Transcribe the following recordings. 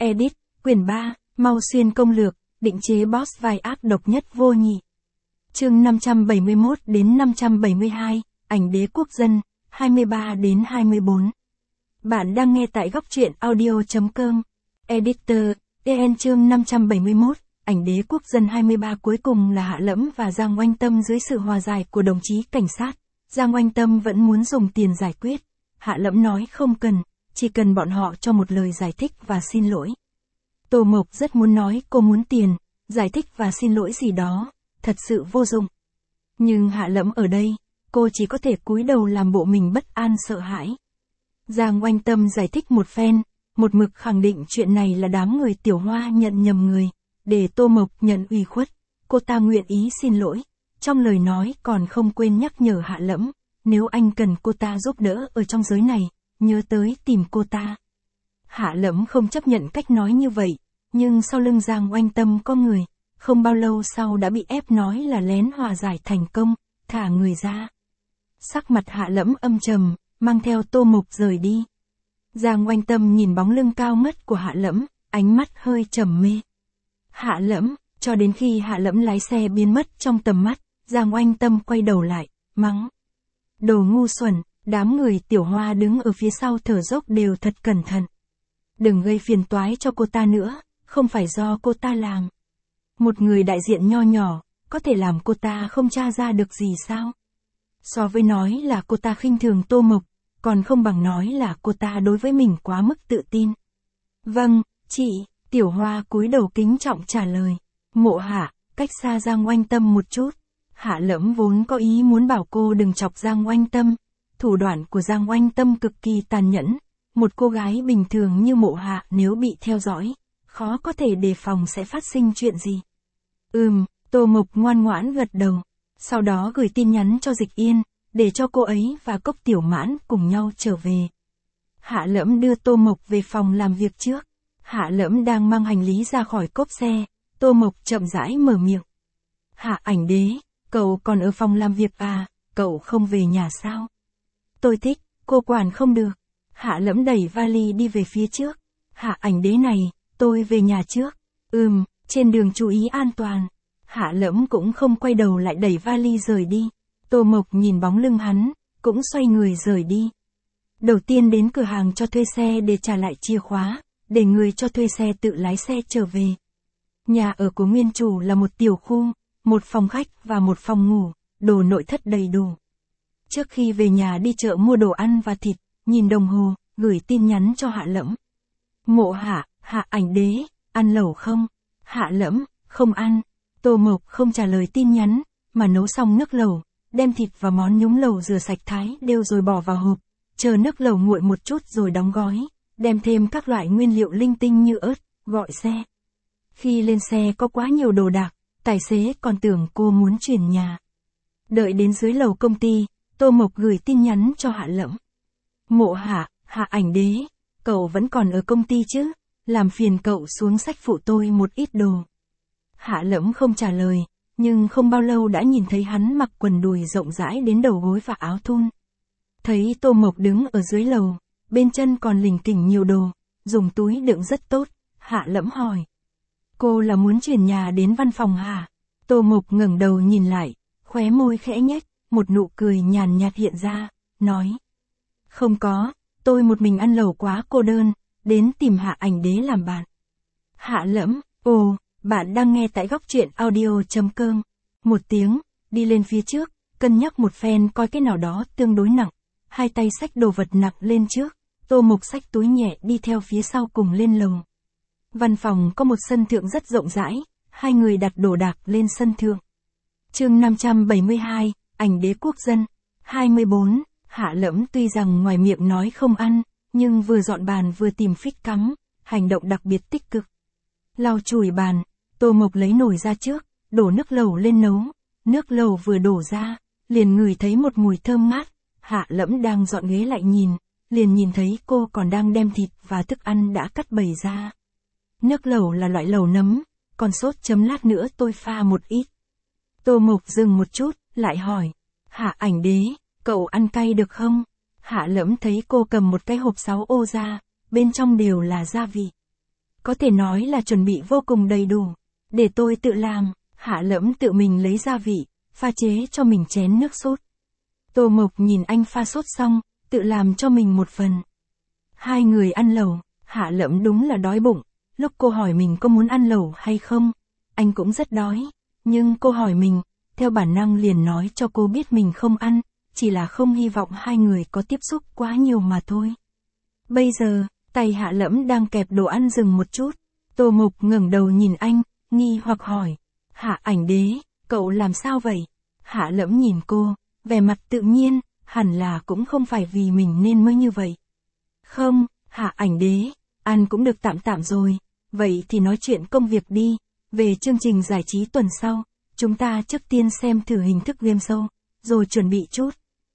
Edit, quyển 3, Mau Xuyên công lược, định chế boss vai ác độc nhất vô nhị. Chương 571 đến 572, ảnh đế quốc dân, 23 đến 24. Bạn đang nghe tại góc truyện audio.com. Editor, EN chương 571, ảnh đế quốc dân 23 cuối cùng là Hạ Lẫm và Giang Oanh Tâm dưới sự hòa giải của đồng chí cảnh sát. Giang Oanh Tâm vẫn muốn dùng tiền giải quyết. Hạ Lẫm nói không cần, chỉ cần bọn họ cho một lời giải thích và xin lỗi. Tô Mộc rất muốn nói cô muốn tiền, giải thích và xin lỗi gì đó, thật sự vô dụng. Nhưng Hạ Lẫm ở đây, cô chỉ có thể cúi đầu làm bộ mình bất an sợ hãi. Giang Oanh Tâm giải thích một phen, một mực khẳng định chuyện này là đám người Tiểu Hoa nhận nhầm người, để Tô Mộc nhận ủy khuất, cô ta nguyện ý xin lỗi. Trong lời nói còn không quên nhắc nhở Hạ Lẫm, nếu anh cần cô ta giúp đỡ ở trong giới này, nhớ tới tìm cô ta. Hạ Lẫm không chấp nhận cách nói như vậy, nhưng sau lưng Giang Oanh Tâm có người, không bao lâu sau đã bị ép nói là lén hòa giải thành công, thả người ra. Sắc mặt Hạ Lẫm âm trầm, mang theo Tô Mộc rời đi. Giang Oanh Tâm nhìn bóng lưng cao ngất của Hạ Lẫm, ánh mắt hơi trầm mê. Hạ Lẫm, cho đến khi Hạ Lẫm lái xe biến mất trong tầm mắt, Giang Oanh Tâm quay đầu lại, mắng. Đồ ngu xuẩn, đám người Tiểu Hoa đứng ở phía sau thở dốc đều thật cẩn thận. Đừng gây phiền toái cho cô ta nữa, không phải do cô ta làm. Một người đại diện nho nhỏ, có thể làm cô ta không tra ra được gì sao? So với nói là cô ta khinh thường Tô Mộc, còn không bằng nói là cô ta đối với mình quá mức tự tin. Vâng, chị, Tiểu Hoa cúi đầu kính trọng trả lời. Mộ Hạ, cách xa Giang Oanh Tâm một chút. Hạ Lẫm vốn có ý muốn bảo cô đừng chọc Giang Oanh Tâm. Thủ đoạn của Giang Oanh Tâm cực kỳ tàn nhẫn. Một cô gái bình thường như Mộ Hạ nếu bị theo dõi, khó có thể đề phòng sẽ phát sinh chuyện gì. Tô Mộc ngoan ngoãn gật đầu. Sau đó gửi tin nhắn cho Dịch Yên, để cho cô ấy và Cốc Tiểu Mãn cùng nhau trở về. Hạ Lẫm đưa Tô Mộc về phòng làm việc trước. Hạ Lẫm đang mang hành lý ra khỏi cốp xe, Tô Mộc chậm rãi mở miệng. Hạ ảnh đế, cậu còn ở phòng làm việc à, cậu không về nhà sao? Tôi thích, cô quản không được. Hạ Lẫm đẩy vali đi về phía trước. Hạ ảnh đế này, tôi về nhà trước. Trên đường chú ý an toàn. Hạ Lẫm cũng không quay đầu lại đẩy vali rời đi. Tô Mộc nhìn bóng lưng hắn, cũng xoay người rời đi. Đầu tiên đến cửa hàng cho thuê xe để trả lại chìa khóa, để người cho thuê xe tự lái xe trở về. Nhà ở của nguyên chủ là một tiểu khu, một phòng khách và một phòng ngủ, đồ nội thất đầy đủ. Trước khi về nhà đi chợ mua đồ ăn và thịt, nhìn đồng hồ, gửi tin nhắn cho Hạ Lẫm. Mộ Hạ, Hạ ảnh đế, ăn lẩu không? Hạ Lẫm, không ăn. Tô Mộc không trả lời tin nhắn, mà nấu xong nước lẩu, đem thịt và món nhúng lẩu rửa sạch thái đều rồi bỏ vào hộp, chờ nước lẩu nguội một chút rồi đóng gói, đem thêm các loại nguyên liệu linh tinh như ớt, gọi xe. Khi lên xe có quá nhiều đồ đạc, tài xế còn tưởng cô muốn chuyển nhà. Đợi đến dưới lầu công ty, Tô Mộc gửi tin nhắn cho Hạ Lẫm. Mộ Hạ, Hạ ảnh đế, cậu vẫn còn ở công ty chứ? Làm phiền cậu xuống xách phụ tôi một ít đồ. Hạ Lẫm không trả lời, nhưng không bao lâu đã nhìn thấy hắn mặc quần đùi rộng rãi đến đầu gối và áo thun. Thấy Tô Mộc đứng ở dưới lầu, bên chân còn lỉnh kỉnh nhiều đồ, dùng túi đựng rất tốt, Hạ Lẫm hỏi. Cô là muốn chuyển nhà đến văn phòng hả? Tô Mộc ngẩng đầu nhìn lại, khóe môi khẽ nhếch, một nụ cười nhàn nhạt hiện ra, nói. Không có, tôi một mình ăn lẩu quá cô đơn, đến tìm Hạ ảnh đế làm bạn. Hạ Lẫm, bạn đang nghe tại góc truyện audio.com. Một tiếng, đi lên phía trước, cân nhắc một phen coi cái nào đó tương đối nặng. Hai tay xách đồ vật nặng lên trước, Tô Mộc xách túi nhẹ đi theo phía sau cùng lên lầu. Văn phòng có một sân thượng rất rộng rãi, hai người đặt đồ đạc lên sân thượng. Chương 572, ảnh đế quốc dân, 24, Hạ Lẫm tuy rằng ngoài miệng nói không ăn, nhưng vừa dọn bàn vừa tìm phích cắm, hành động đặc biệt tích cực. Lau chùi bàn, Tô Mộc lấy nồi ra trước, đổ nước lẩu lên nấu, nước lẩu vừa đổ ra, liền ngửi thấy một mùi thơm ngát. Hạ Lẫm đang dọn ghế lại nhìn, liền nhìn thấy cô còn đang đem thịt và thức ăn đã cắt bày ra. Nước lẩu là loại lẩu nấm, còn sốt chấm lát nữa tôi pha một ít. Tô Mộc dừng một chút, lại hỏi. Hạ ảnh đế, cậu ăn cay được không? Hạ Lẫm thấy cô cầm một cái hộp 6 ô ra, bên trong đều là gia vị. có thể nói là chuẩn bị vô cùng đầy đủ. Để tôi tự làm, Hạ Lẫm tự mình lấy gia vị, pha chế cho mình chén nước sốt. Tô Mộc nhìn anh pha sốt xong, tự làm cho mình một phần. Hai người ăn lẩu, Hạ Lẫm đúng là đói bụng. Lúc cô hỏi mình có muốn ăn lẩu hay không, anh cũng rất đói. Nhưng cô hỏi mình, theo bản năng liền nói cho cô biết mình không ăn, chỉ là không hy vọng hai người có tiếp xúc quá nhiều mà thôi. Bây giờ, tay Hạ Lẫm đang kẹp đồ ăn dừng một chút. Tô Mộc ngẩng đầu nhìn anh, nghi hoặc hỏi. Hạ Ảnh Đế, cậu làm sao vậy? Hạ Lẫm nhìn cô, vẻ mặt tự nhiên, hẳn là cũng không phải vì mình nên mới như vậy. Không, Hạ Ảnh Đế, ăn cũng được tạm tạm rồi, vậy thì nói chuyện công việc đi. Về chương trình giải trí tuần sau, chúng ta trước tiên xem thử hình thức game show, rồi chuẩn bị chút.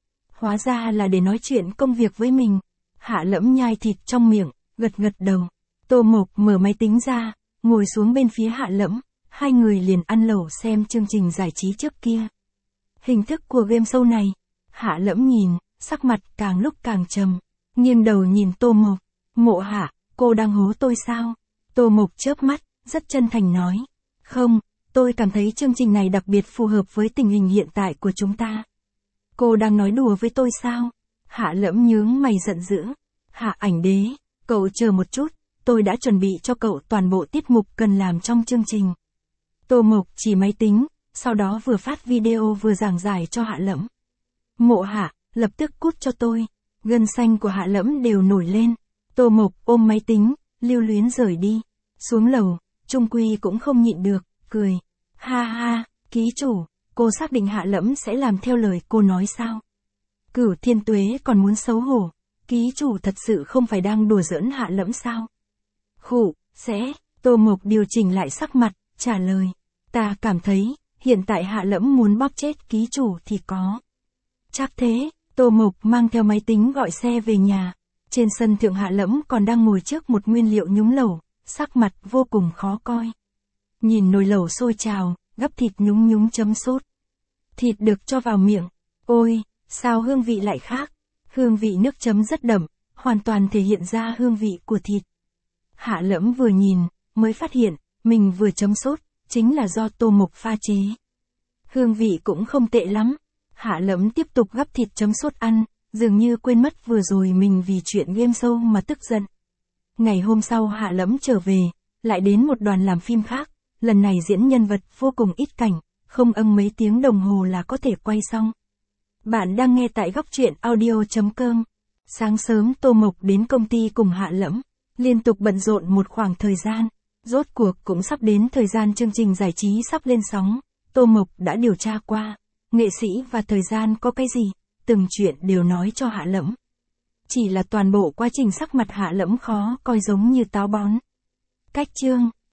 Hóa ra là để nói chuyện công việc với mình. Hạ Lẫm nhai thịt trong miệng, gật gật đầu. Tô Mộc mở máy tính ra, ngồi xuống bên phía Hạ Lẫm, hai người liền ăn lẩu xem chương trình giải trí trước kia. Hình thức của game show này, Hạ Lẫm nhìn, sắc mặt càng lúc càng trầm, nghiêng đầu nhìn Tô Mộc. Mộ Hạ, cô đang hố tôi sao? Tô Mộc chớp mắt, rất chân thành nói. Không, tôi cảm thấy chương trình này đặc biệt phù hợp với tình hình hiện tại của chúng ta. Cô đang nói đùa với tôi sao? Hạ Lẫm nhướng mày giận dữ. Hạ Ảnh Đế, cậu chờ một chút, tôi đã chuẩn bị cho cậu toàn bộ tiết mục cần làm trong chương trình. Tô Mộc chỉ máy tính, sau đó vừa phát video vừa giảng giải cho Hạ Lẫm. Mộ Hạ, lập tức cút cho tôi. Gân xanh của Hạ Lẫm đều nổi lên. Tô Mộc ôm máy tính, lưu luyến rời đi. Xuống lầu, Trung Quy cũng không nhịn được, cười. Ha ha, ký chủ, cô xác định Hạ Lẫm sẽ làm theo lời cô nói sao? Cửu Thiên Tuế còn muốn xấu hổ. Ký chủ thật sự không phải đang đùa giỡn Hạ Lẫm sao? Khụ, sẽ. Tô Mộc điều chỉnh lại sắc mặt, trả lời. Ta cảm thấy, hiện tại Hạ Lẫm muốn bóp chết ký chủ thì có. Chắc thế. Tô Mộc mang theo máy tính gọi xe về nhà. Trên sân thượng Hạ Lẫm còn đang ngồi trước một nguyên liệu nhúng lẩu, sắc mặt vô cùng khó coi. Nhìn nồi lẩu sôi trào, gắp thịt nhúng nhúng chấm sốt. Thịt được cho vào miệng. Ôi, sao hương vị lại khác? Hương vị nước chấm rất đậm, hoàn toàn thể hiện ra hương vị của thịt. Hạ Lẫm vừa nhìn, mới phát hiện, mình vừa chấm sốt, chính là do Tô Mộc pha chế. Hương vị cũng không tệ lắm. Hạ Lẫm tiếp tục gắp thịt chấm sốt ăn, dường như quên mất vừa rồi mình vì chuyện game show mà tức giận. Ngày hôm sau Hạ Lẫm trở về, lại đến một đoàn làm phim khác, lần này diễn nhân vật vô cùng ít cảnh, không mấy tiếng đồng hồ là có thể quay xong. Bạn đang nghe tại Góc Truyện Audio.com. Sáng sớm Tô Mộc đến công ty cùng Hạ Lẫm, liên tục bận rộn một khoảng thời gian, rốt cuộc cũng sắp đến thời gian chương trình giải trí sắp lên sóng. Tô Mộc đã điều tra qua, nghệ sĩ và thời gian có cái gì, từng chuyện đều nói cho Hạ Lẫm. Chỉ là toàn bộ quá trình sắc mặt Hạ Lẫm khó coi giống như táo bón. Cách chương